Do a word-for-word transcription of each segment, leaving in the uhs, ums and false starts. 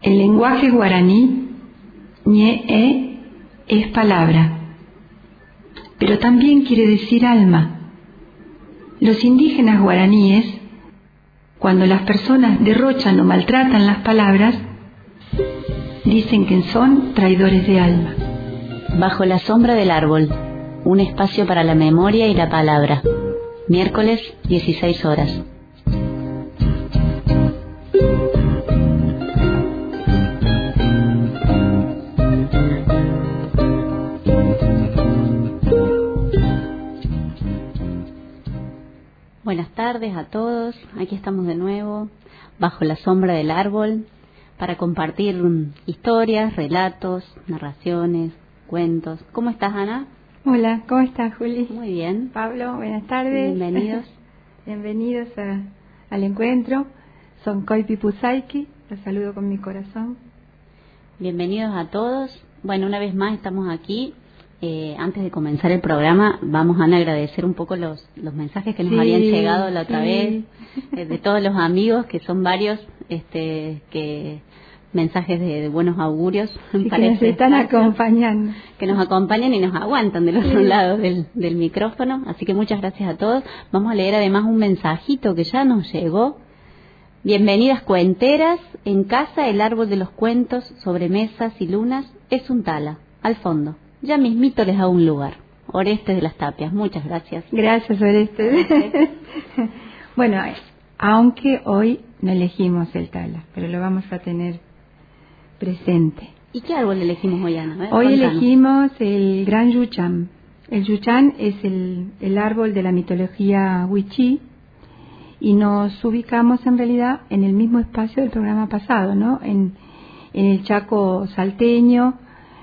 El lenguaje guaraní, ñe-e, es palabra, pero también quiere decir alma. Los indígenas guaraníes, cuando las personas derrochan o maltratan las palabras, dicen que son traidores de alma. Bajo la sombra del árbol, un espacio para la memoria y la palabra. Miércoles, dieciséis horas. Buenas tardes a todos, aquí estamos de nuevo, bajo la sombra del árbol, para compartir historias, relatos, narraciones, cuentos. ¿Cómo estás, Ana? Hola, ¿cómo estás, Juli? Muy bien. Pablo, buenas tardes. Bienvenidos. Bienvenidos a, al encuentro. Son Koipi Pusaiki, los saludo con mi corazón. Bienvenidos a todos. Bueno, una vez más estamos aquí. Eh, antes de comenzar el programa, vamos a agradecer un poco los, los mensajes que nos sí, habían llegado la otra sí. vez, eh, de todos los amigos, que son varios, este, que mensajes de, de buenos augurios. Sí, que nos están acompañando. Que nos acompañan y nos aguantan del otro sí. lado del, del micrófono. Así que muchas gracias a todos. Vamos a leer además un mensajito que ya nos llegó. Bienvenidas cuenteras. En casa el árbol de los cuentos, sobre mesas y lunas, es un tala, al fondo. Ya mismito les da un lugar. Orestes de las Tapias, muchas gracias. Gracias, Orestes. Bueno, aunque hoy no elegimos el tala, pero lo vamos a tener presente. ¿Y qué árbol elegimos hoy, Ana? Hoy Contanos. Elegimos el gran yuchán. El yuchán es el, el árbol de la mitología wichí y nos ubicamos en realidad en el mismo espacio del programa pasado, ¿no? En, en el Chaco salteño,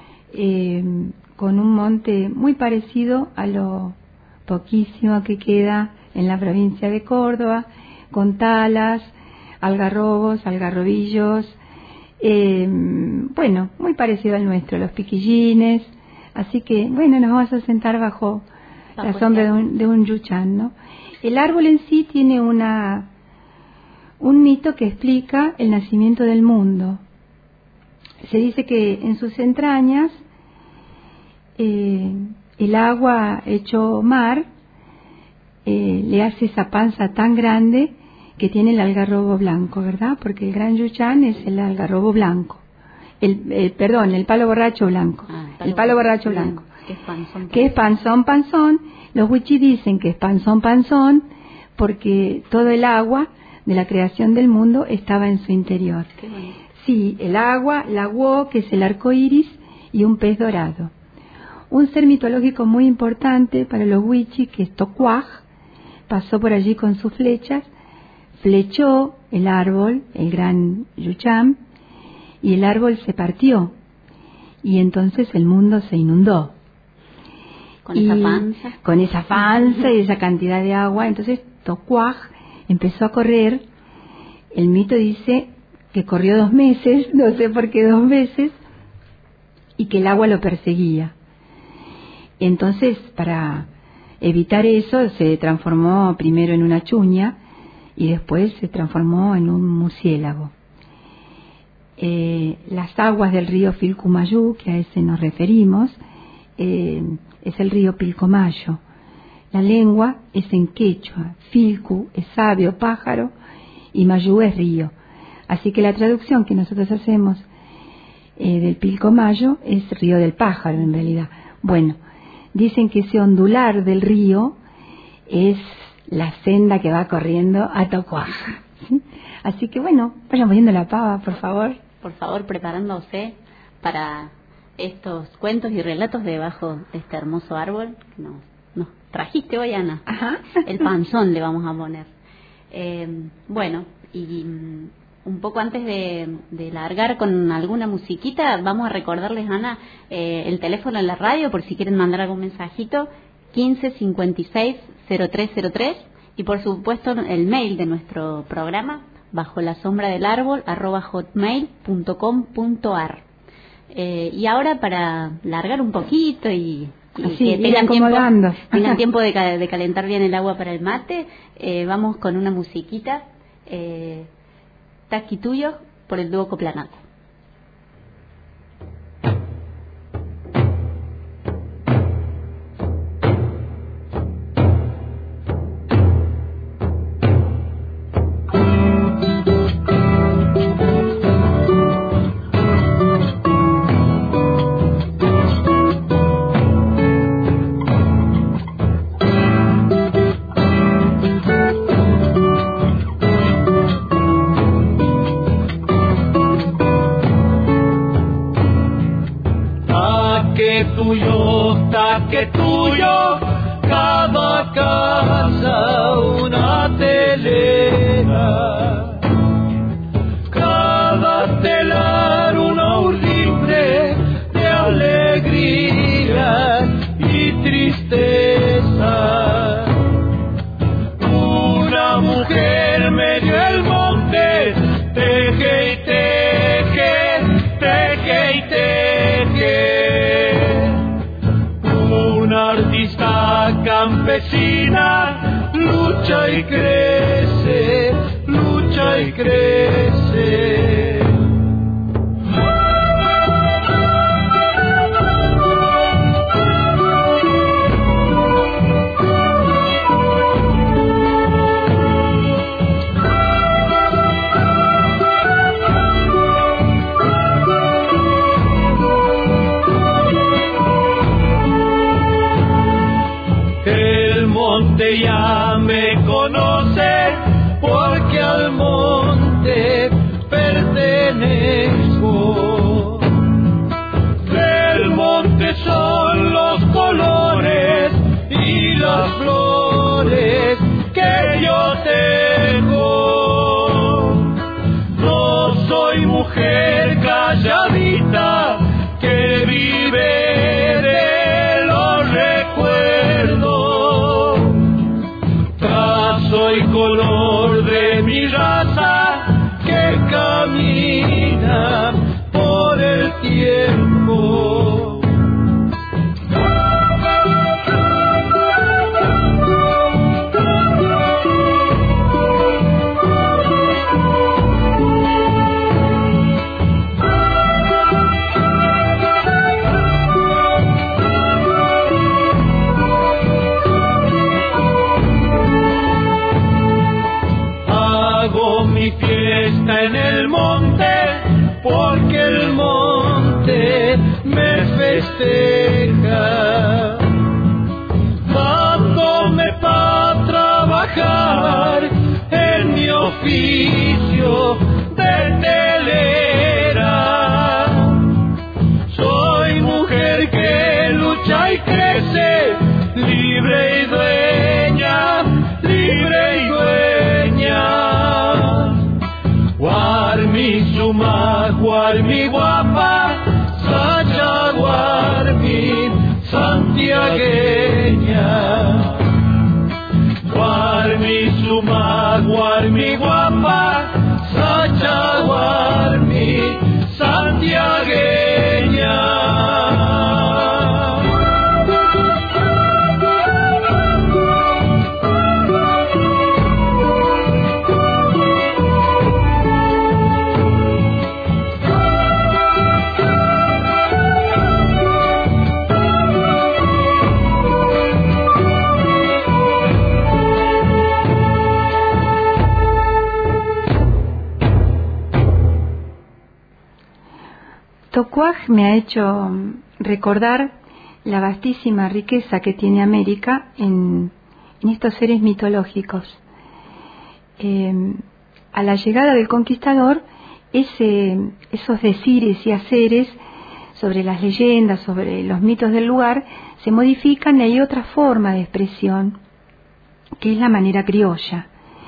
eh, con un monte muy parecido a lo poquísimo que queda en la provincia de Córdoba, con talas, algarrobos, algarrobillos, eh, bueno, muy parecido al nuestro, los piquillines, así que, bueno, nos vamos a sentar bajo la sombra de un, de un yuchán, ¿no? El árbol en sí tiene una un mito que explica el nacimiento del mundo. Se dice que en sus entrañas Eh, el agua hecho mar eh, le hace esa panza tan grande que tiene el algarrobo blanco, ¿verdad? Porque el gran yuchán es el algarrobo blanco, el, el perdón, el palo borracho blanco, ah, el, palo el palo borracho blanco, que es panzón, que es panzón, panzón. Los wichí dicen que es panzón, panzón, porque todo el agua de la creación del mundo estaba en su interior. Qué bonito. Sí, el agua, la wo, que es el arco iris, y un pez dorado. Un ser mitológico muy importante para los wichí, que es Tocuaj, pasó por allí con sus flechas, flechó el árbol, el gran yuchán, y el árbol se partió, y entonces el mundo se inundó. Con y esa panza. Con esa panza y esa cantidad de agua, entonces Tocuaj empezó a correr. El mito dice que corrió dos meses, no sé por qué dos meses, y que el agua lo perseguía. Entonces, para evitar eso, se transformó primero en una chuña y después se transformó en un murciélago. Eh, las aguas del río Pilcomayo, que a ese nos referimos, eh, es el río Pilcomayo. La lengua es en quechua, Filcu es sabio, pájaro, y Mayú es río. Así que la traducción que nosotros hacemos eh, del Pilcomayo es río del pájaro, en realidad. Bueno, dicen que ese ondular del río es la senda que va corriendo a Tocuaj. ¿Sí? Así que bueno, vayan poniendo la pava, por favor. Por favor, preparándose para estos cuentos y relatos debajo de este hermoso árbol que nos, nos trajiste hoy, Ana. Ajá. El panzón le vamos a poner. Eh, bueno, y un poco antes de, de largar con alguna musiquita, vamos a recordarles, Ana, eh, el teléfono en la radio por si quieren mandar algún mensajito, quince cincuenta y seis cero tres cero tres, y por supuesto el mail de nuestro programa, bajo la sombra del árbol, arroba hotmail punto com punto ar. Eh, y ahora, para largar un poquito y, y Así, que tengan tiempo, acomodando. tengan tiempo de, de calentar bien el agua para el mate, eh, vamos con una musiquita, eh, Taquituyo, por el dúo Coplanaco. que tuyo está que tuyo, cada casa una telera, cada telar una urdimbre de alegría y tristeza. Una mujer medio el monte, teje y teje, teje y teje. Una artista campesina lucha y crece, lucha y crece. Ya me conoce porque al monte pertenezco. Del monte son los colores y las flores que yo tengo. No soy mujer calladita que vive de los recuerdos. Soy color de mi raza que camina por el tiempo. Fiesta en el monte, porque el monte me festeja. Dándome para trabajar en mi oficio de telera. Soy mujer que lucha y crece, libre y dueña, libre y dueña. Guarmi suma, guarmi guapa, sacha guarmi santiagueña. Guarmi suma, guarmi guapa, sacha guarmi santiagueña. Tocuaj me ha hecho recordar la vastísima riqueza que tiene América en, en estos seres mitológicos. Eh, a la llegada del conquistador, ese, esos decires y haceres sobre las leyendas, sobre los mitos del lugar, se modifican y hay otra forma de expresión, que es la manera criolla.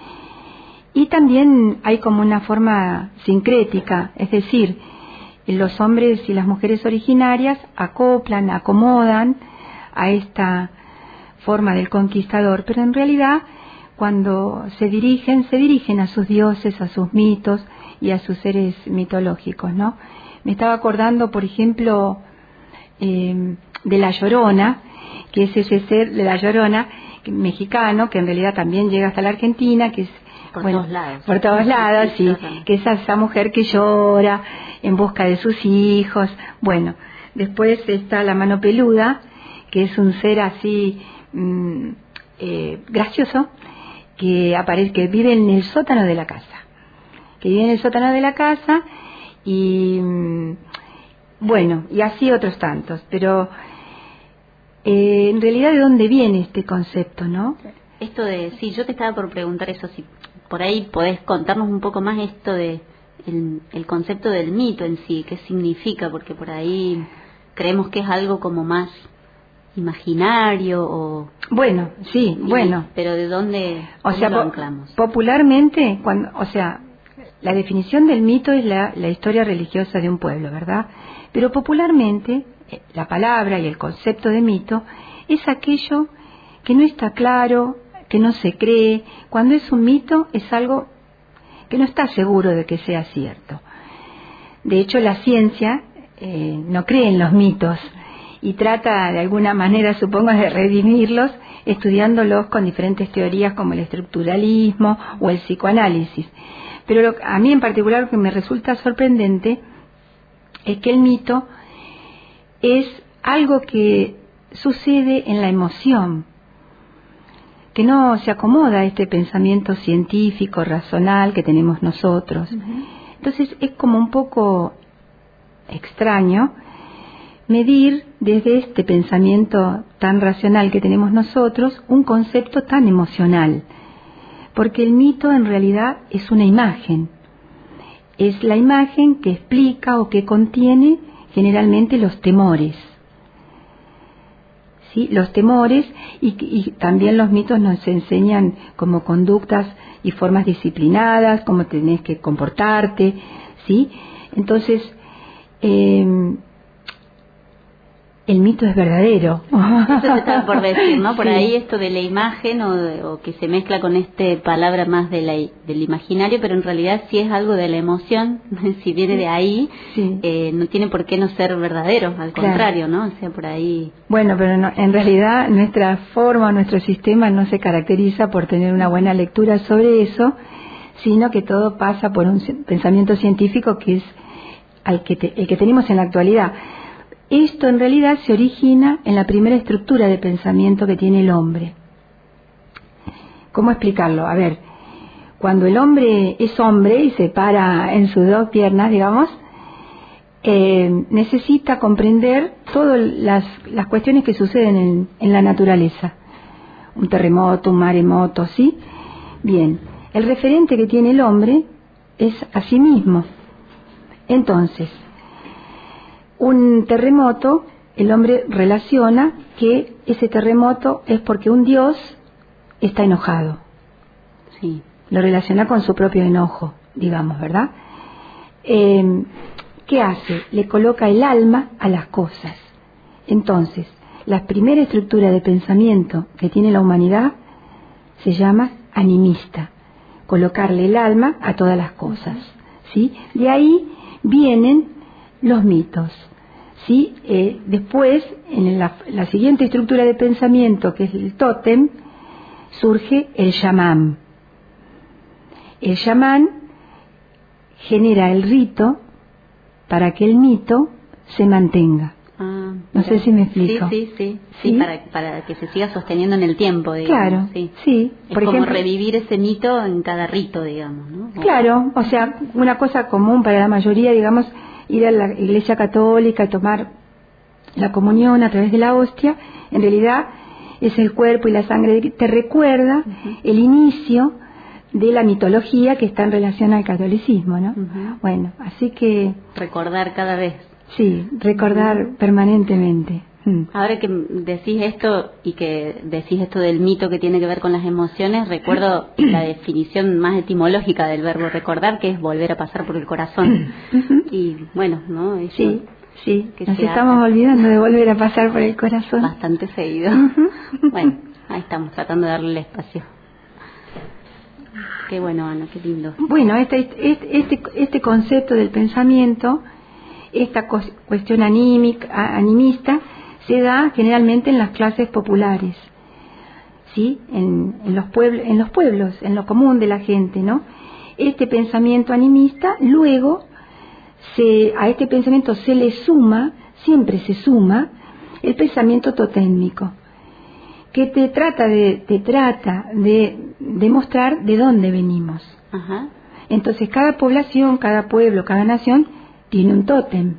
Y también hay como una forma sincrética, es decir, los hombres y las mujeres originarias acoplan, acomodan a esta forma del conquistador, pero en realidad cuando se dirigen, se dirigen a sus dioses, a sus mitos y a sus seres mitológicos, ¿no? Me estaba acordando, por ejemplo, eh, de La Llorona, que es ese ser de La Llorona mexicano, que en realidad también llega hasta la Argentina, que es por bueno, todos lados. Por todos lados, sí, que es esa mujer que llora en busca de sus hijos. Bueno, después está la mano peluda, que es un ser así mmm, eh, gracioso, que aparece, que vive en el sótano de la casa, que vive en el sótano de la casa y mmm, bueno, y así otros tantos, pero eh, en realidad, ¿de dónde viene este concepto, no? Esto de, sí, yo te estaba por preguntar eso, si por ahí podés contarnos un poco más esto de el, el concepto del mito en sí, qué significa, porque por ahí creemos que es algo como más imaginario o... Bueno, sí, y, bueno. Pero ¿de dónde o sea, lo po anclamos? Popularmente, cuando, o sea, la definición del mito es la, la historia religiosa de un pueblo, ¿verdad? Pero popularmente, la palabra y el concepto de mito es aquello que no está claro, que no se cree. Cuando es un mito es algo que no está seguro de que sea cierto. De hecho, la ciencia eh, no cree en los mitos y trata de alguna manera, supongo, de redimirlos estudiándolos con diferentes teorías como el estructuralismo o el psicoanálisis. Pero lo, a mí en particular lo que me resulta sorprendente es que el mito es algo que sucede en la emoción, que no se acomoda a este pensamiento científico, racional que tenemos nosotros. Uh-huh. Entonces es como un poco extraño medir desde este pensamiento tan racional que tenemos nosotros un concepto tan emocional, porque el mito en realidad es una imagen, es la imagen que explica o que contiene generalmente los temores, ¿sí? Los temores y, y también los mitos nos enseñan como conductas y formas disciplinadas, cómo tenés que comportarte, ¿sí? Entonces, eh, el mito es verdadero. Eso te estaba por decir, ¿no? Por sí. Ahí esto de la imagen o, de, o que se mezcla con esta palabra más de la, del imaginario, pero en realidad sí es algo de la emoción, si viene de ahí, sí. eh, no tiene por qué no ser verdadero, al claro. contrario, ¿no? O sea, por ahí... Bueno, pero no, en realidad nuestra forma, nuestro sistema no se caracteriza por tener una buena lectura sobre eso, sino que todo pasa por un pensamiento científico que es al que te, el que tenemos en la actualidad. Esto en realidad se origina en la primera estructura de pensamiento que tiene el hombre. ¿Cómo explicarlo? A ver, cuando el hombre es hombre y se para en sus dos piernas, digamos, eh, necesita comprender todas las, las cuestiones que suceden en, en la naturaleza. Un terremoto, un maremoto, ¿sí? Bien, el referente que tiene el hombre es a sí mismo. Entonces, un terremoto, el hombre relaciona que ese terremoto es porque un dios está enojado. Sí. Lo relaciona con su propio enojo, digamos, ¿verdad? Eh, ¿Qué hace? Le coloca el alma a las cosas. Entonces, la primera estructura de pensamiento que tiene la humanidad se llama animista, colocarle el alma a todas las cosas, ¿sí? De ahí vienen los mitos. ¿Sí? Eh, después, en la, la siguiente estructura de pensamiento, que es el tótem, surge el chamán. El chamán genera el rito para que el mito se mantenga. Ah, no sé si me explico. Sí, sí, sí, sí, ¿Sí? Para, para que se siga sosteniendo en el tiempo, digamos. Claro, sí. sí. Es Por como ejemplo, revivir ese mito en cada rito, digamos, ¿no? Claro, o sea, una cosa común para la mayoría, digamos, ir a la Iglesia Católica y tomar la comunión a través de la hostia, en realidad es el cuerpo y la sangre que te recuerda uh-huh. el inicio de la mitología que está en relación al catolicismo, ¿no? Uh-huh. Bueno, así que... Recordar cada vez. Sí, recordar uh-huh. permanentemente. Mm. Ahora que decís esto y que decís esto del mito que tiene que ver con las emociones, recuerdo la definición más etimológica del verbo recordar, que es volver a pasar por el corazón. Uh-huh. Y bueno, ¿no? Eso, sí, sí, que nos estamos hace... olvidando de volver a pasar por el corazón. Bastante seguido. Uh-huh. Bueno, ahí estamos tratando de darle el espacio. Qué bueno, Ana, qué lindo. Bueno, este, este, este, este concepto del pensamiento, esta cuestión anímica, animista, se da generalmente en las clases populares, ¿sí? En, en los pueblos, en los pueblos, en lo común de la gente, ¿no? Este pensamiento animista, luego, se, a este pensamiento se le suma, siempre se suma, el pensamiento totémico, que te trata de, te trata de demostrar de dónde venimos. Ajá. Entonces, cada población, cada pueblo, cada nación tiene un tótem.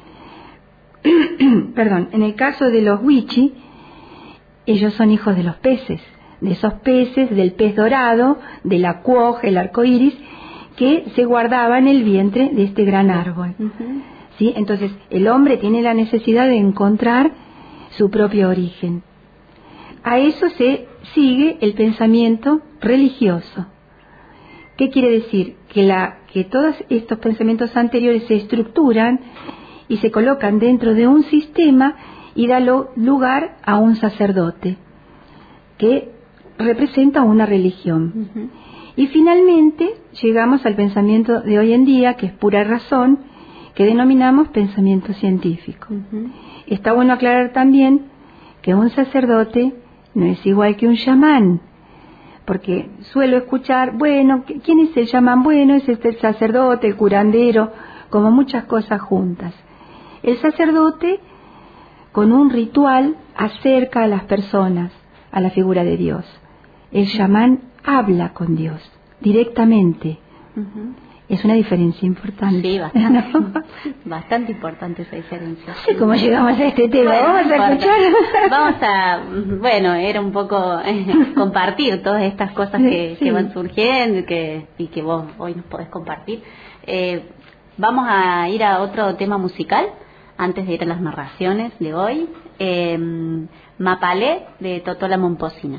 Perdón, en el caso de los Wichi, ellos son hijos de los peces, de esos peces, del pez dorado, de la cuoj, el arco iris, que se guardaba en el vientre de este gran árbol. Uh-huh. ¿Sí? Entonces, el hombre tiene la necesidad de encontrar su propio origen. A eso se sigue el pensamiento religioso. ¿Qué quiere decir? Que, la, que todos estos pensamientos anteriores se estructuran y se colocan dentro de un sistema y da lo, lugar a un sacerdote que representa una religión. Uh-huh. Y finalmente llegamos al pensamiento de hoy en día, que es pura razón, que denominamos pensamiento científico. Uh-huh. Está bueno aclarar también que un sacerdote no es igual que un chamán, porque suelo escuchar, bueno, ¿quién es el chamán? Bueno, es este el sacerdote, el curandero, como muchas cosas juntas. El sacerdote, con un ritual, acerca a las personas a la figura de Dios. El chamán habla con Dios directamente. Uh-huh. Es una diferencia importante. Sí, bastante, ¿no? Bastante importante esa diferencia. No sé cómo llegamos a este tema. Bueno, vamos a escuchar. Vamos a, bueno, era un poco eh, compartir todas estas cosas que, sí. que van surgiendo y que, y que vos hoy nos podés compartir. Eh, vamos a ir a otro tema musical antes de ir a las narraciones de hoy. Eh, Mapalé, de Totola Momposina.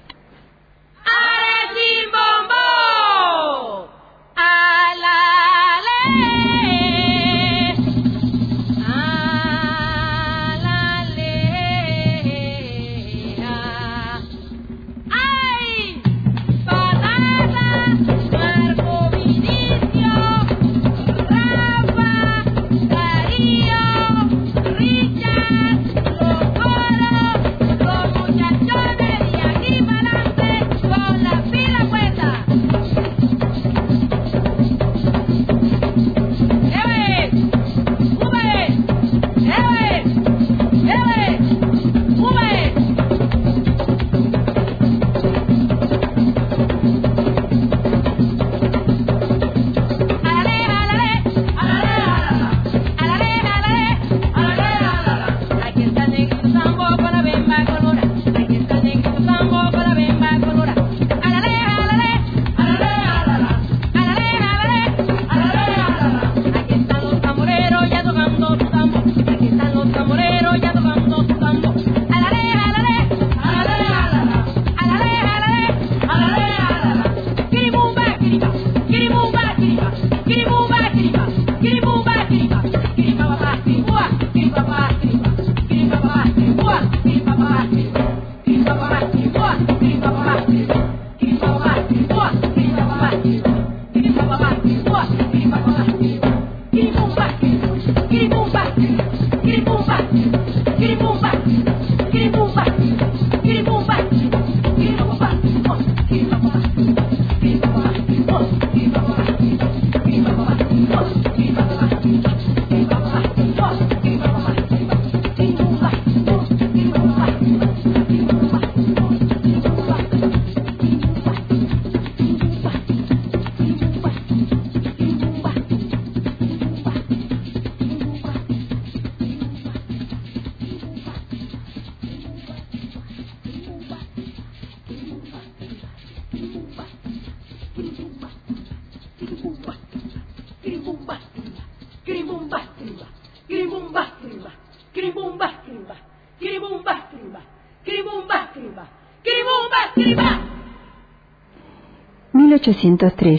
mil ochocientos tres.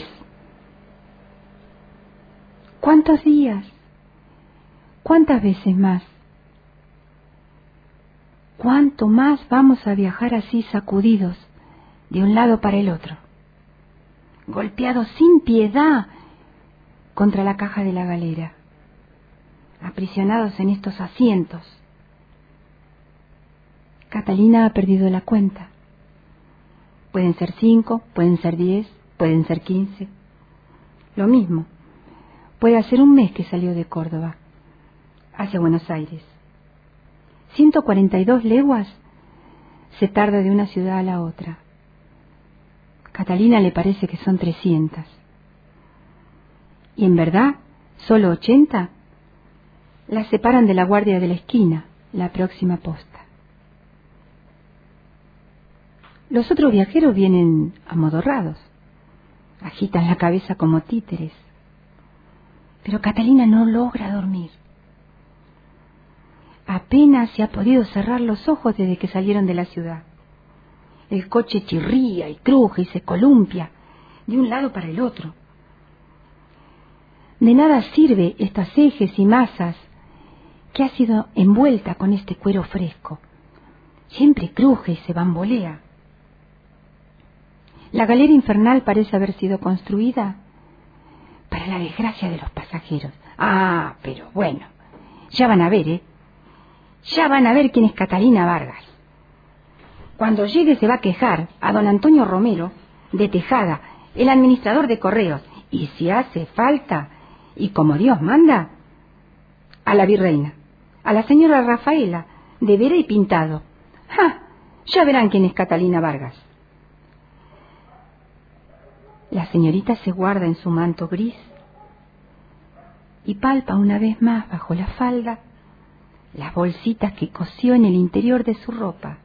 ¿Cuántos días? ¿Cuántas veces más? ¿Cuánto más vamos a viajar así sacudidos de un lado para el otro? Golpeados sin piedad contra la caja de la galera, aprisionados en estos asientos. Catalina ha perdido la cuenta. Pueden ser cinco, pueden ser diez, pueden ser quince. Lo mismo. Puede hacer un mes que salió de Córdoba hacia Buenos Aires. ciento cuarenta y dos leguas se tarda de una ciudad a la otra. Catalina le parece que son trescientas. Y en verdad, solo ochenta las separan de la guardia de la esquina, la próxima posta. Los otros viajeros vienen amodorrados, agitan la cabeza como títeres. Pero Catalina no logra dormir. Apenas se ha podido cerrar los ojos desde que salieron de la ciudad. El coche chirría y cruje y se columpia de un lado para el otro. De nada sirve estas ejes y masas que ha sido envuelta con este cuero fresco. Siempre cruje y se bambolea. La galera infernal parece haber sido construida para la desgracia de los pasajeros. Ah, pero bueno, ya van a ver, ¿eh? Ya van a ver quién es Catalina Vargas. Cuando llegue se va a quejar a don Antonio Romero de Tejada, el administrador de correos, y si hace falta, y como Dios manda, a la virreina, a la señora Rafaela, de Vera y Pintado. ¡Ja! Ya verán quién es Catalina Vargas. La señorita se guarda en su manto gris y palpa una vez más bajo la falda las bolsitas que cosió en el interior de su ropa,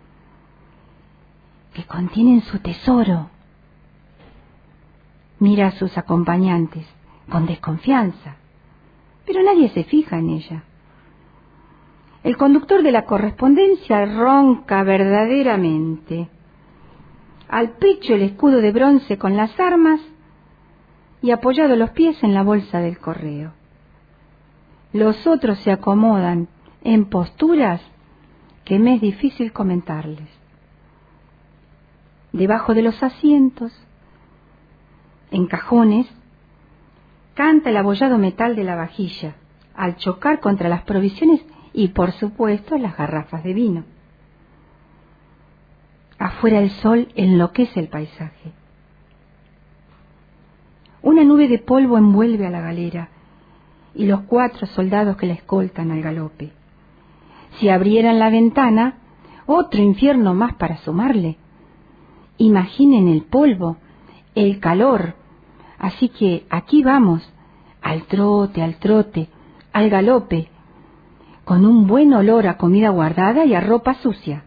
que contienen su tesoro. Mira a sus acompañantes con desconfianza, pero nadie se fija en ella. El conductor de la correspondencia ronca verdaderamente. Al pecho el escudo de bronce con las armas y apoyado los pies en la bolsa del correo. Los otros se acomodan en posturas que me es difícil comentarles. Debajo de los asientos, en cajones, canta el abollado metal de la vajilla al chocar contra las provisiones y, por supuesto, las garrafas de vino. Afuera el sol enloquece el paisaje. Una nube de polvo envuelve a la galera y los cuatro soldados que la escoltan al galope. Si abrieran la ventana, otro infierno más para sumarle. Imaginen el polvo, el calor. Así que aquí vamos, al trote, al trote, al galope, con un buen olor a comida guardada y a ropa sucia.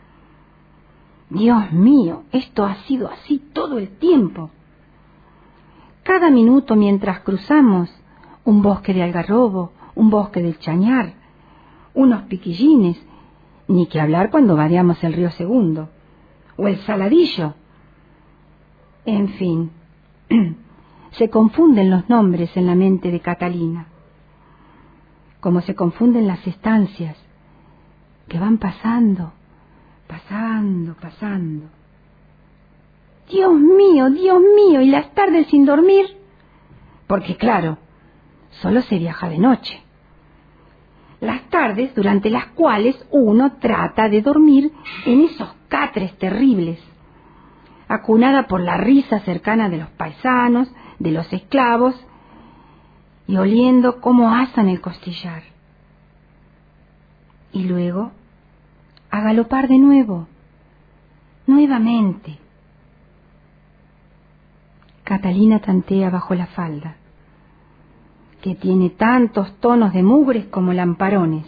Dios mío, esto ha sido así todo el tiempo. Cada minuto mientras cruzamos un bosque de algarrobo, un bosque del chañar, unos piquillines, ni que hablar cuando vadeamos el río Segundo, o el Saladillo. En fin, se confunden los nombres en la mente de Catalina, como se confunden las estancias que van pasando, pasando, pasando. Dios mío, Dios mío, y las tardes sin dormir, porque claro, solo se viaja de noche. Las tardes durante las cuales uno trata de dormir en esos catres terribles, acunada por la risa cercana de los paisanos, de los esclavos, y oliendo cómo asan el costillar. Y luego, a galopar de nuevo, nuevamente. Catalina tantea bajo la falda, que tiene tantos tonos de mugres como lamparones.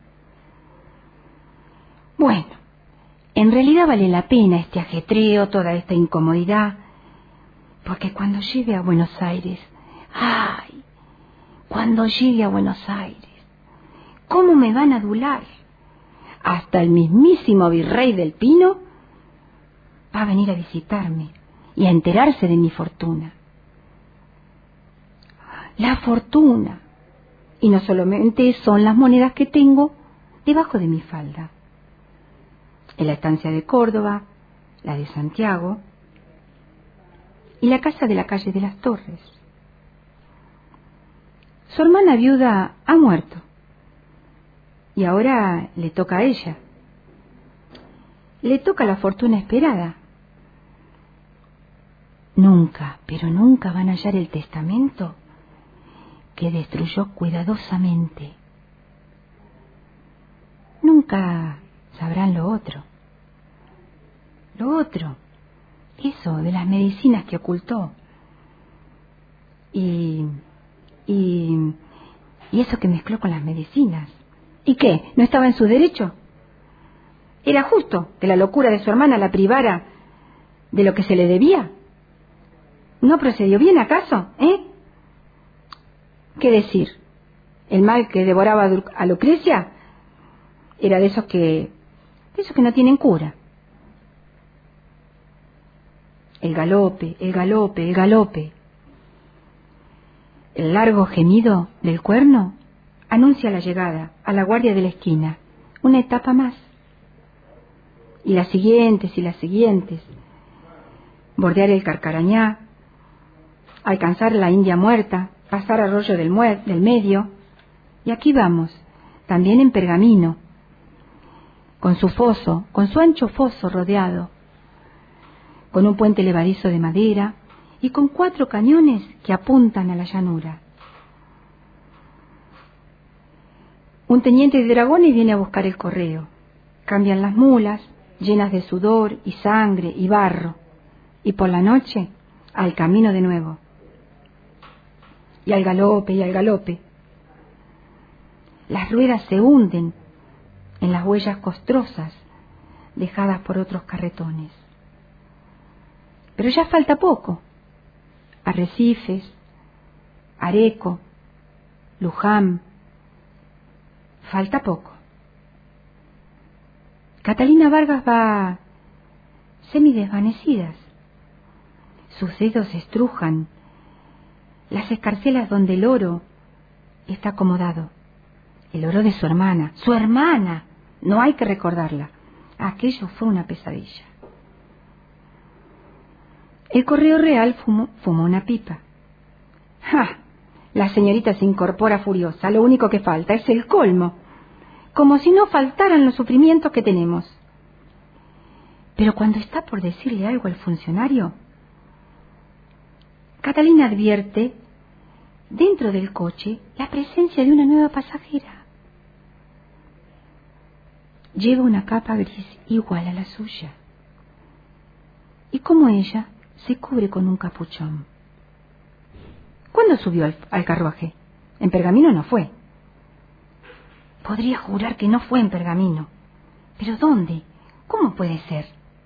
Bueno, en realidad vale la pena este ajetreo, toda esta incomodidad, porque cuando llegue a Buenos Aires, ¡ay! Cuando llegue a Buenos Aires, ¿cómo me van a adular? Hasta el mismísimo virrey del Pino va a venir a visitarme y a enterarse de mi fortuna. La fortuna. Y no solamente son las monedas que tengo debajo de mi falda. En la estancia de Córdoba, la de Santiago y la casa de la calle de las Torres. Su hermana viuda ha muerto y ahora le toca a ella. Le toca la fortuna esperada. Nunca, pero nunca van a hallar el testamento que destruyó cuidadosamente. Nunca sabrán lo otro. Lo otro, eso de las medicinas que ocultó. Y, y, y eso que mezcló con las medicinas. ¿Y qué? ¿No estaba en su derecho? ¿Era justo que la locura de su hermana la privara de lo que se le debía? ¿No procedió bien acaso, eh? ¿Qué decir? ¿El mal que devoraba a Lucrecia? Era de esos que, de esos que no tienen cura. El galope, el galope, el galope. El largo gemido del cuerno anuncia la llegada a la guardia de la esquina, una etapa más. Y las siguientes y las siguientes. Bordear el Carcarañá, alcanzar la India Muerta, pasar Arroyo del, Muer- del Medio. Y aquí vamos, también en Pergamino, con su foso, con su ancho foso rodeado, con un puente levadizo de madera y con cuatro cañones que apuntan a la llanura. Un teniente de dragones viene a buscar el correo. Cambian las mulas, llenas de sudor y sangre y barro, y por la noche al camino de nuevo. Y al galope y al galope. Las ruedas se hunden en las huellas costrosas dejadas por otros carretones. Pero ya falta poco. Arrecifes, Areco, Luján, falta poco. Catalina Vargas va semidesvanecidas. Sus dedos estrujan las escarcelas donde el oro está acomodado. El oro de su hermana. ¡Su hermana! No hay que recordarla. Aquello fue una pesadilla. El correo real fumó, fumó una pipa. ¡Ja! La señorita se incorpora furiosa. Lo único que falta es el colmo. Como si no faltaran los sufrimientos que tenemos. Pero cuando está por decirle algo al funcionario, Catalina advierte dentro del coche la presencia de una nueva pasajera. Lleva una capa gris igual a la suya. Y como ella, se cubre con un capuchón. ¿Cuándo subió al, al carruaje? En Pergamino no fue. Podría jurar que no fue en Pergamino. ¿Pero dónde? ¿Cómo puede ser?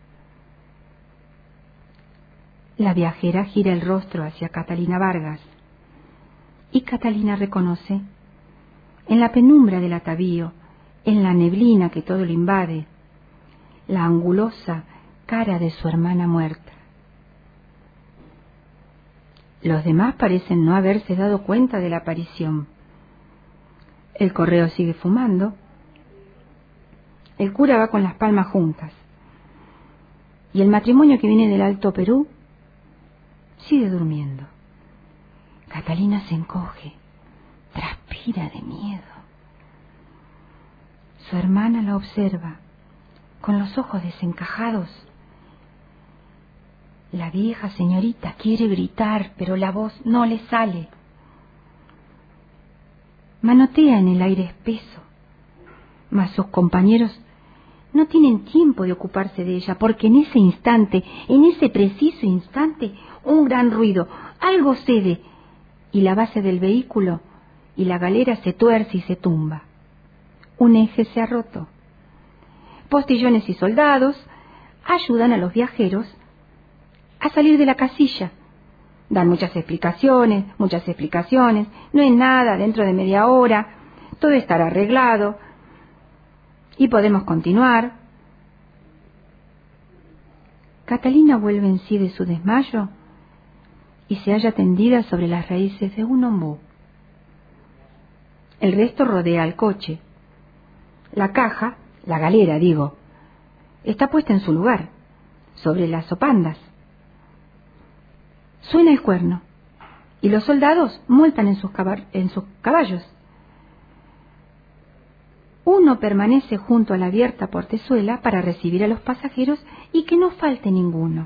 La viajera gira el rostro hacia Catalina Vargas. Y Catalina reconoce, en la penumbra del atavío, en la neblina que todo lo invade, la angulosa cara de su hermana muerta. Los demás parecen no haberse dado cuenta de la aparición. El correo sigue fumando. El cura va con las palmas juntas. Y el matrimonio que viene del Alto Perú sigue durmiendo. Catalina se encoge, transpira de miedo. Su hermana la observa, con los ojos desencajados. La vieja señorita quiere gritar, pero la voz no le sale. Manotea en el aire espeso, mas sus compañeros no tienen tiempo de ocuparse de ella, porque en ese instante, en ese preciso instante, un gran ruido, algo cede, y la base del vehículo y la galera se tuerce y se tumba. Un eje se ha roto. Postillones y soldados ayudan a los viajeros a salir de la casilla. Dan muchas explicaciones, muchas explicaciones. No hay nada dentro de media hora. Todo estará arreglado. Y podemos continuar. Catalina vuelve en sí de su desmayo y se halla tendida sobre las raíces de un ombú. El resto rodea al coche. La caja, la galera, digo, está puesta en su lugar, sobre las sopandas. Suena el cuerno, y los soldados montan en sus, cab- en sus caballos. Uno permanece junto a la abierta portezuela para recibir a los pasajeros y que no falte ninguno.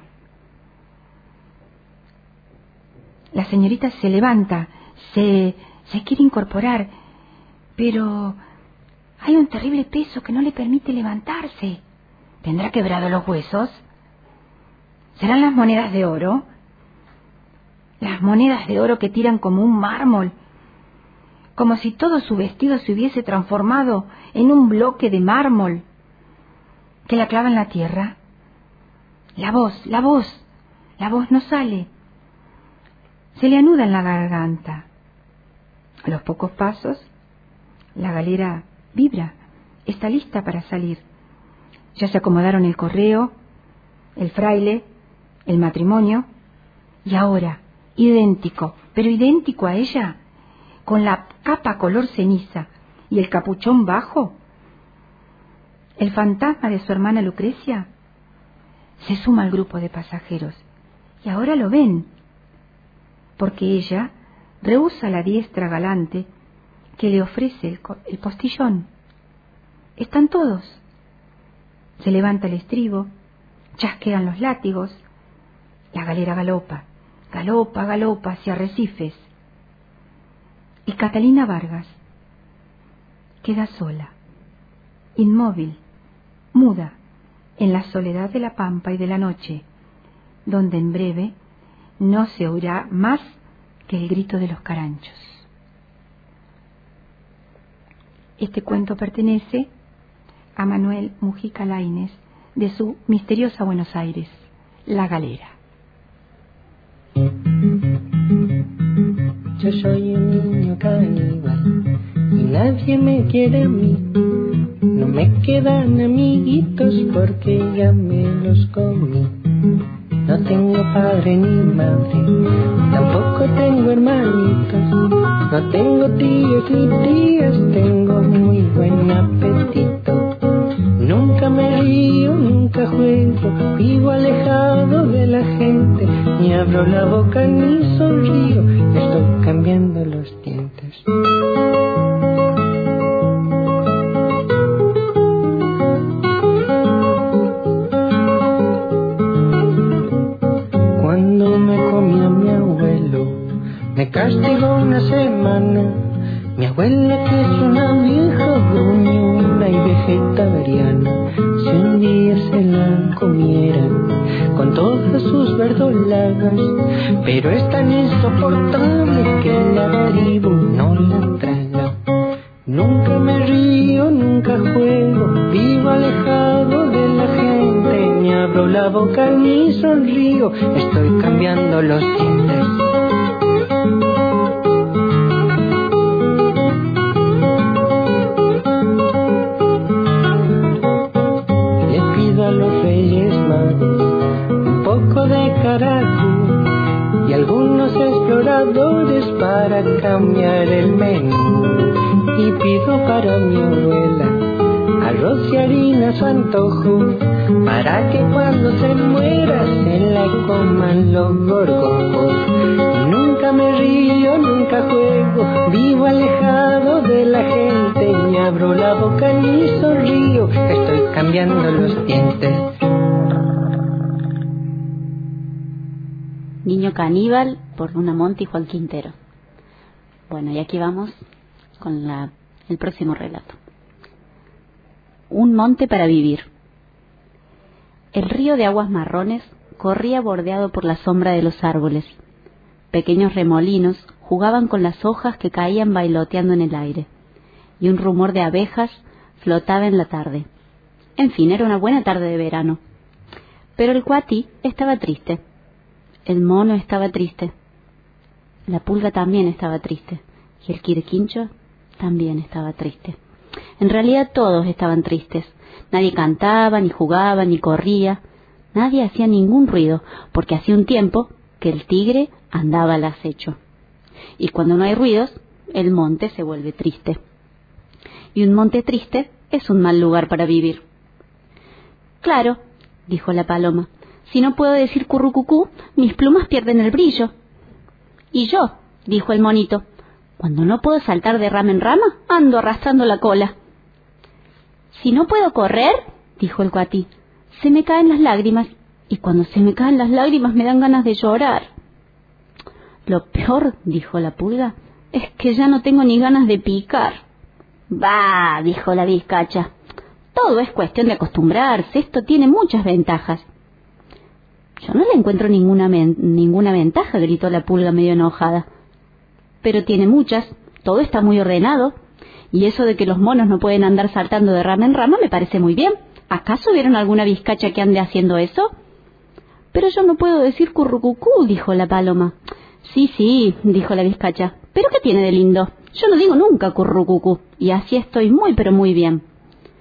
La señorita se levanta, se, se quiere incorporar, pero hay un terrible peso que no le permite levantarse. ¿Tendrá quebrado los huesos? ¿Serán las monedas de oro? Las monedas de oro que tiran como un mármol, como si todo su vestido se hubiese transformado en un bloque de mármol que la clava en la tierra. La voz, la voz, la voz no sale. Se le anuda en la garganta. A los pocos pasos, la galera vibra está lista para salir. Ya se acomodaron el correo, el fraile, el matrimonio, y ahora, idéntico, pero idéntico a ella, con la capa color ceniza y el capuchón bajo, el fantasma de su hermana Lucrecia se suma al grupo de pasajeros, y ahora lo ven, porque ella rehúsa la diestra galante que le ofrece el, el postillón. Están todos. Se levanta el estribo, chasquean los látigos, la galera galopa, galopa, galopa hacia Arrecifes. Y Catalina Vargas queda sola, inmóvil, muda, en la soledad de la pampa y de la noche, donde en breve no se oirá más que el grito de los caranchos. Este cuento pertenece a Manuel Mujica Lainez, de su misteriosa Buenos Aires, La Galera. Yo soy un niño caníbal y nadie me quiere a mí. No me quedan amiguitos porque ya me los comí. No tengo padre ni madre, tampoco tengo hermanitos. No tengo tíos ni tías, tengo muy buen apetito. Nunca me río, nunca juego, vivo alejado de la gente. Ni abro la boca ni sonrío, estoy cambiando los dientes. Cuando me comió mi abuelo, me castigó una semana. Mi abuela, que es una vieja gruñona y vegetariana, si un día se la comieran con todas sus verdolagas, pero es tan insoportable que la tribu no la traga. Nunca me río, nunca juego, vivo alejado de la gente, ni abro la boca ni sonrío, estoy cambiando los dientes. Y algunos exploradores para cambiar el menú. Y pido para mi abuela arroz y harina a su antojo, para que cuando se muera se la coman los gorgojos. Nunca me río, nunca juego, vivo alejado de la gente, ni abro la boca ni sonrío, estoy cambiando los dientes. Niño caníbal, por Luna Monte y Juan Quintero. Bueno, y aquí vamos con la, el próximo relato. Un monte para vivir. El río de aguas marrones corría bordeado por la sombra de los árboles. Pequeños remolinos jugaban con las hojas que caían bailoteando en el aire, y un rumor de abejas flotaba en la tarde. En fin, era una buena tarde de verano. Pero el cuatí estaba triste. El mono estaba triste, la pulga también estaba triste, y el quirquincho también estaba triste. En realidad todos estaban tristes. Nadie cantaba, ni jugaba, ni corría. Nadie hacía ningún ruido, porque hacía un tiempo que el tigre andaba al acecho. Y cuando no hay ruidos, el monte se vuelve triste. Y un monte triste es un mal lugar para vivir. Claro, dijo la paloma. Si no puedo decir currucucú, mis plumas pierden el brillo. Y yo, dijo el monito, cuando no puedo saltar de rama en rama, ando arrastrando la cola. Si no puedo correr, dijo el cuatí, se me caen las lágrimas, y cuando se me caen las lágrimas me dan ganas de llorar. Lo peor, dijo la pulga, es que ya no tengo ni ganas de picar. Bah, dijo la vizcacha, todo es cuestión de acostumbrarse, esto tiene muchas ventajas. Yo no le encuentro ninguna, ninguna ventaja, gritó la pulga medio enojada. Pero tiene muchas, todo está muy ordenado, y eso de que los monos no pueden andar saltando de rama en rama me parece muy bien. ¿Acaso vieron alguna vizcacha que ande haciendo eso? Pero yo no puedo decir currucucú, dijo la paloma. Sí, sí, dijo la vizcacha, ¿pero qué tiene de lindo? Yo no digo nunca currucucú, y así estoy muy pero muy bien.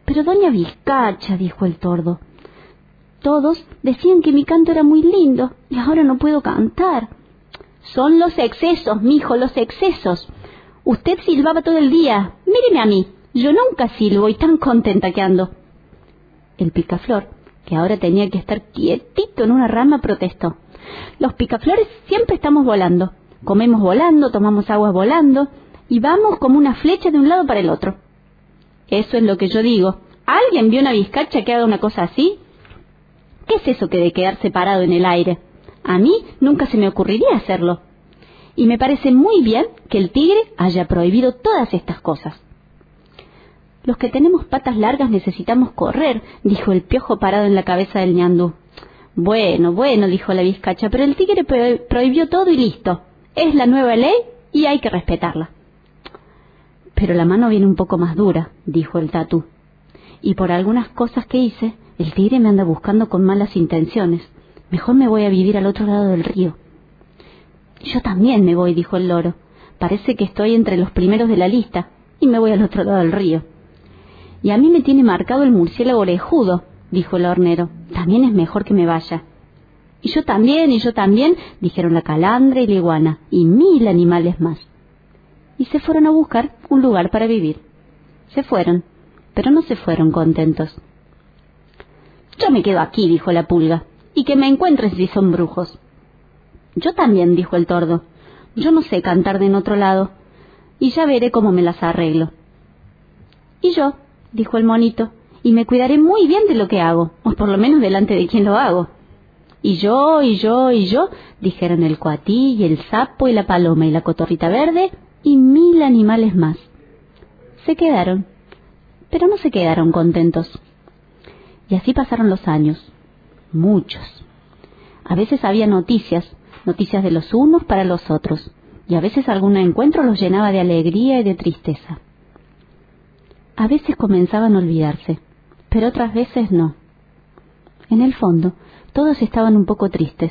Pero doña Vizcacha, dijo el tordo, todos decían que mi canto era muy lindo y ahora no puedo cantar. Son los excesos, mijo, los excesos. Usted silbaba todo el día. Míreme a mí, yo nunca silbo y tan contenta que ando. El picaflor, que ahora tenía que estar quietito en una rama, protestó. Los picaflores siempre estamos volando. Comemos volando, tomamos agua volando y vamos como una flecha de un lado para el otro. Eso es lo que yo digo. ¿Alguien vio una vizcacha que haga una cosa así? ¿Qué es eso que de quedarse parado en el aire? A mí nunca se me ocurriría hacerlo. Y me parece muy bien que el tigre haya prohibido todas estas cosas. Los que tenemos patas largas necesitamos correr, dijo el piojo parado en la cabeza del ñandú. Bueno, bueno, dijo la vizcacha, pero el tigre pro- prohibió todo y listo. Es la nueva ley y hay que respetarla. Pero la mano viene un poco más dura, dijo el tatú. Y por algunas cosas que hice, el tigre me anda buscando con malas intenciones. Mejor me voy a vivir al otro lado del río. Yo también me voy, dijo el loro. Parece que estoy entre los primeros de la lista y me voy al otro lado del río. Y a mí me tiene marcado el murciélago orejudo, dijo el hornero. También es mejor que me vaya. Y yo también, y yo también, dijeron la calandra y la iguana, y mil animales más. Y se fueron a buscar un lugar para vivir. Se fueron, pero no se fueron contentos. Yo me quedo aquí, dijo la pulga, y que me encuentren si son brujos. Yo también, dijo el tordo. Yo no sé cantar de en otro lado, y ya veré cómo me las arreglo. Y yo, dijo el monito, y me cuidaré muy bien de lo que hago, o por lo menos delante de quien lo hago. Y yo, y yo, y yo, dijeron el coatí, y el sapo, y la paloma, y la cotorrita verde, y mil animales más. Se quedaron, pero no se quedaron contentos. Y así pasaron los años, muchos. A veces había noticias, noticias de los unos para los otros, y a veces algún encuentro los llenaba de alegría y de tristeza. A veces comenzaban a olvidarse, pero otras veces no. En el fondo, todos estaban un poco tristes.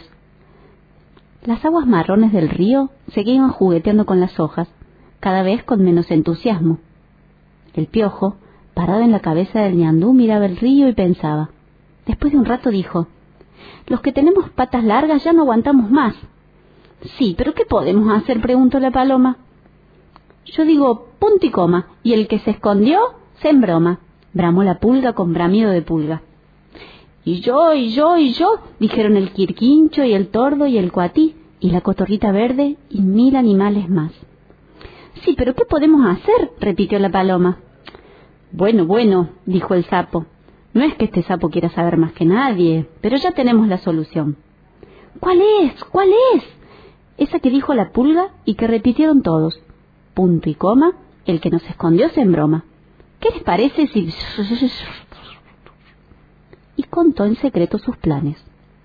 Las aguas marrones del río seguían jugueteando con las hojas, cada vez con menos entusiasmo. El piojo, parado en la cabeza del ñandú, miraba el río y pensaba. Después de un rato dijo, los que tenemos patas largas ya no aguantamos más. Sí, pero ¿qué podemos hacer?, preguntó la paloma. Yo digo punto y coma, y el que se escondió se embroma, bramó la pulga con bramido de pulga. Y yo, y yo, y yo, dijeron el quirquincho y el tordo y el coatí, y la cotorrita verde y mil animales más. Sí, pero ¿qué podemos hacer?, repitió la paloma. Bueno, bueno, dijo el sapo. No es que este sapo quiera saber más que nadie, pero ya tenemos la solución. ¿Cuál es? ¿Cuál es? Esa que dijo la pulga y que repitieron todos. Punto y coma, el que nos escondió se embroma. ¿Qué les parece si...? Y contó en secreto sus planes.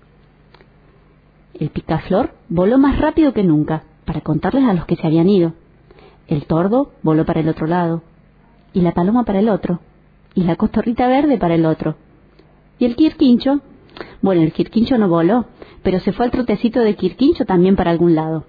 El picaflor voló más rápido que nunca, para contarles a los que se habían ido. El tordo voló para el otro lado, y la paloma para el otro, y la cotorrita verde para el otro. Y el quirquincho, bueno, el quirquincho no voló, pero se fue al trotecito de quirquincho también para algún lado.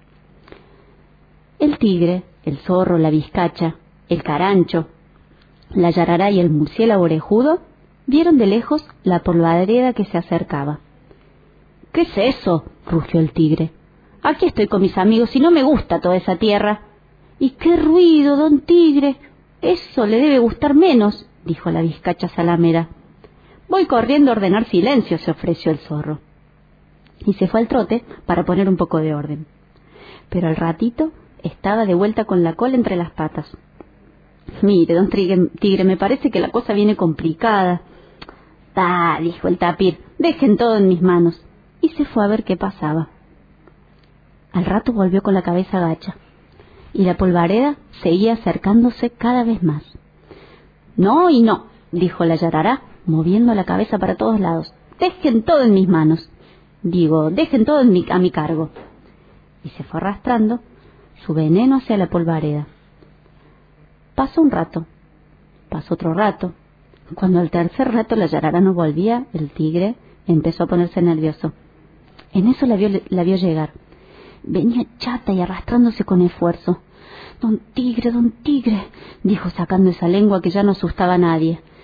El tigre, el zorro, la vizcacha, el carancho, la yarará y el murciélago orejudo vieron de lejos la polvareda que se acercaba. ¿Qué es eso?, rugió el tigre. Aquí estoy con mis amigos y no me gusta toda esa tierra. ¿Y qué ruido, don tigre? Eso le debe gustar menos, dijo la vizcacha salamera. Voy corriendo a ordenar silencio, se ofreció el zorro. Y se fue al trote para poner un poco de orden. Pero al ratito estaba de vuelta con la cola entre las patas. Mire, don tigre, tigre, me parece que la cosa viene complicada. Ah, dijo el tapir, dejen todo en mis manos. Y se fue a ver qué pasaba. Al rato volvió con la cabeza gacha. Y la polvareda seguía acercándose cada vez más. No y no, dijo la yarará, moviendo la cabeza para todos lados. Dejen todo en mis manos. Digo, dejen todo en mi, a mi cargo. Y se fue arrastrando su veneno hacia la polvareda. Pasó un rato, pasó otro rato. Cuando al tercer rato la yarará no volvía, el tigre empezó a ponerse nervioso. En eso la vio, la vio llegar. Venía chata y arrastrándose con esfuerzo. Don tigre, don tigre, dijo sacando esa lengua que ya no asustaba a nadie.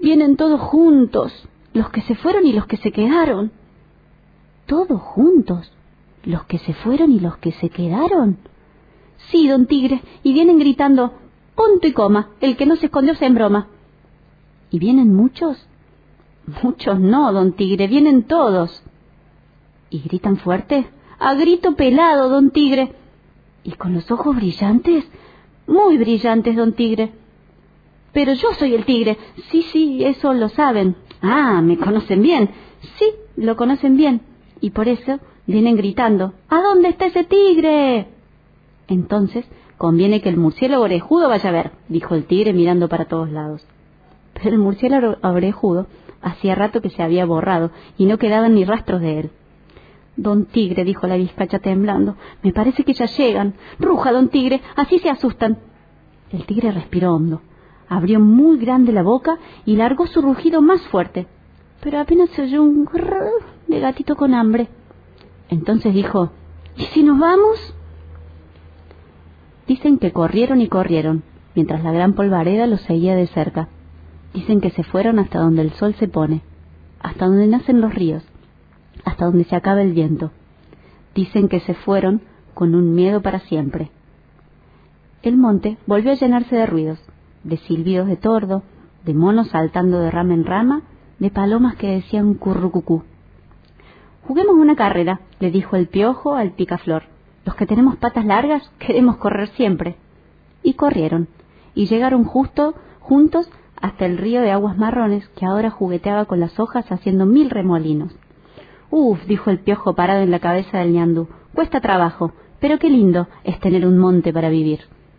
vienen todos juntos, los que se fueron y los que se quedaron. ¿Todos juntos? ¿Los que se fueron y los que se quedaron? Sí, don Tigre, y vienen gritando, punto y coma, el que no se escondió se embroma. ¿Y vienen muchos? Muchos no, don Tigre, vienen todos. ¿Y gritan fuerte? A grito pelado, don Tigre. ¿Y con los ojos brillantes? Muy brillantes, don Tigre. Pero yo soy el tigre. Sí, sí, eso lo saben. Ah, me conocen bien. Sí, lo conocen bien. Y por eso vienen gritando, ¿a dónde está ese tigre? Entonces conviene que el murciélago orejudo vaya a ver, dijo el tigre mirando para todos lados. Pero el murciélago orejudo hacía rato que se había borrado y no quedaban ni rastros de él. Don Tigre, dijo la vizcacha temblando, me parece que ya llegan. Ruja, don Tigre, así se asustan. El tigre respiró hondo, abrió muy grande la boca y largó su rugido más fuerte, pero apenas se oyó un grrr de gatito con hambre. Entonces dijo, ¿y si nos vamos? Dicen que corrieron y corrieron, mientras la gran polvareda los seguía de cerca. Dicen que se fueron hasta donde el sol se pone, hasta donde nacen los ríos, hasta donde se acaba el viento. Dicen que se fueron con un miedo para siempre. El monte volvió a llenarse de ruidos, de silbidos de tordo, de monos saltando de rama en rama, de palomas que decían currucucú. Juguemos una carrera, le dijo el piojo al picaflor. Los que tenemos patas largas queremos correr siempre. Y corrieron, y llegaron justo juntos hasta el río de aguas marrones que ahora jugueteaba con las hojas haciendo mil remolinos. Uf, dijo el piojo parado en la cabeza del ñandú, cuesta trabajo, pero qué lindo es tener un monte para vivir.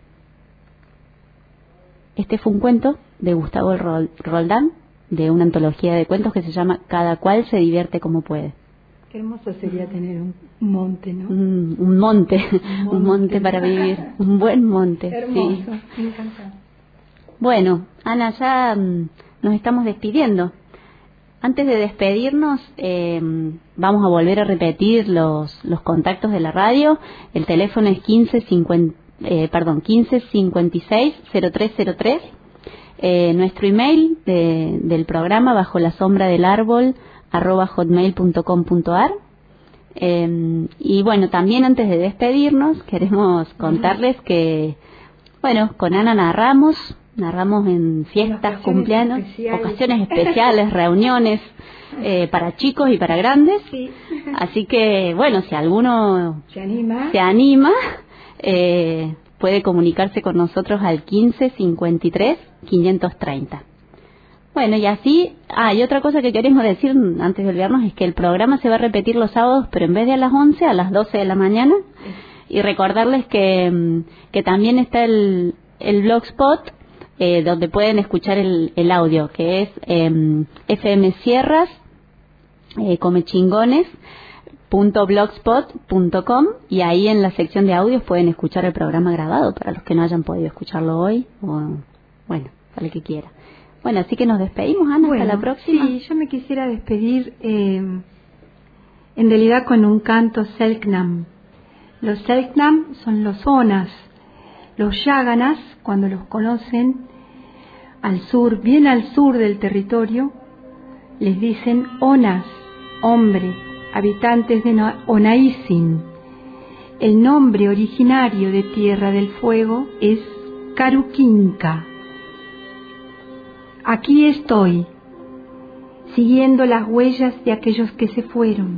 Este fue un cuento de Gustavo Roldán, de una antología de cuentos que se llama Cada cual se divierte como puede. Qué hermoso sería tener un monte, ¿no? Un, un monte, un monte, un monte para vivir, un buen monte. Hermoso, sí. Me encanta. Bueno, Ana, ya mmm, nos estamos despidiendo. Antes de despedirnos, eh, vamos a volver a repetir los, los contactos de la radio. El teléfono es quince, cincuenta, eh, perdón, quince cincuenta y seis cero tres cero tres. Eh, nuestro email de, del programa, bajo la sombra del árbol, arroba hotmail punto com punto ar. Eh, y bueno, también antes de despedirnos, queremos contarles que, bueno, con Ana narramos, narramos en fiestas, cumpleaños, especiales. ocasiones especiales, reuniones eh, para chicos y para grandes. Sí. Así que, bueno, si alguno se anima, se anima eh, puede comunicarse con nosotros al quince cincuenta y tres quinientos treinta. Bueno, y así, ah, y otra cosa que queremos decir antes de olvidarnos es que el programa se va a repetir los sábados, pero en vez de a las once, a las doce de la mañana. Y recordarles que, que también está el, el blogspot, eh, donde pueden escuchar el, el audio, que es eh, fmsierras, eh, comechingones punto blogspot punto com, y ahí en la sección de audios pueden escuchar el programa grabado para los que no hayan podido escucharlo hoy, o bueno, para el que quiera. Bueno, así que nos despedimos, Ana, bueno, hasta la próxima. Sí, yo me quisiera despedir eh, en realidad con un canto Selknam. Los Selknam son los Onas. Los Yáganas, cuando los conocen al sur, bien al sur del territorio, les dicen Onas, hombre, habitantes de Onaisin. El nombre originario de Tierra del Fuego es Caruquinca. Aquí estoy, siguiendo las huellas de aquellos que se fueron.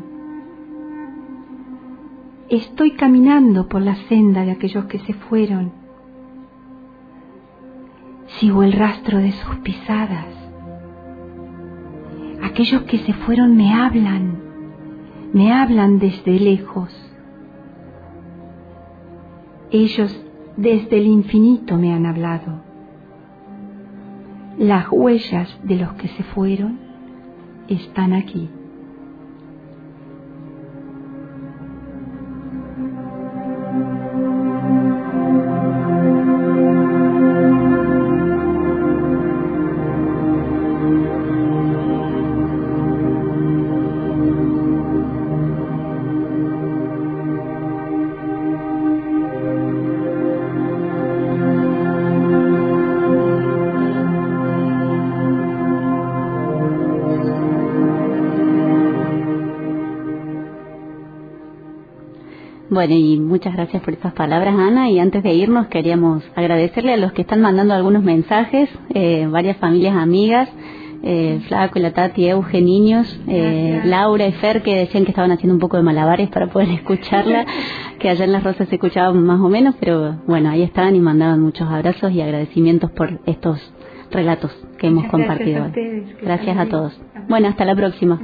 Estoy caminando por la senda de aquellos que se fueron. Sigo el rastro de sus pisadas. Aquellos que se fueron me hablan, me hablan desde lejos. Ellos desde el infinito me han hablado. Las huellas de los que se fueron están aquí. Bueno, y muchas gracias por estas palabras, Ana. Y antes de irnos, queríamos agradecerle a los que están mandando algunos mensajes, eh, varias familias amigas, eh, Flaco, la Tati, Euge, niños, eh, Laura y Fer, que decían que estaban haciendo un poco de malabares para poder escucharla, que allá en Las Rosas se escuchaba más o menos, pero bueno, ahí estaban y mandaban muchos abrazos y agradecimientos por estos relatos que hemos Muchas compartido gracias a hoy. ustedes, que Gracias están a bien. todos. Bueno, hasta la próxima.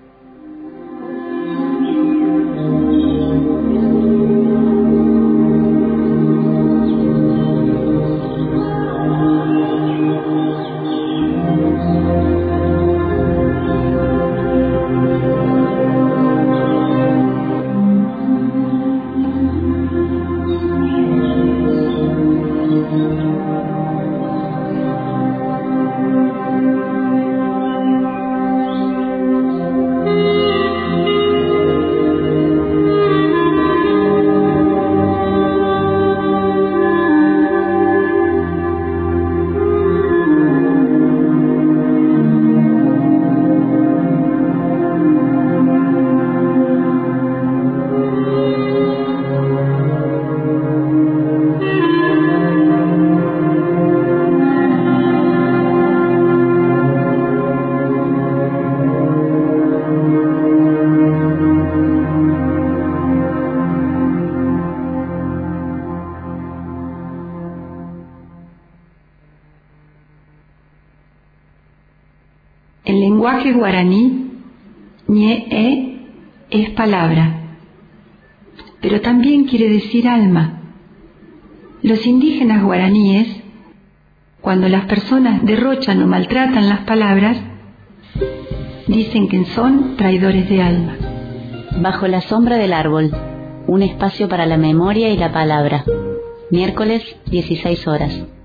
En lenguaje guaraní, ñe-e es palabra, pero también quiere decir alma. Los indígenas guaraníes, cuando las personas derrochan o maltratan las palabras, dicen que son traidores de alma. Bajo la sombra del árbol, un espacio para la memoria y la palabra. Miércoles, dieciséis horas.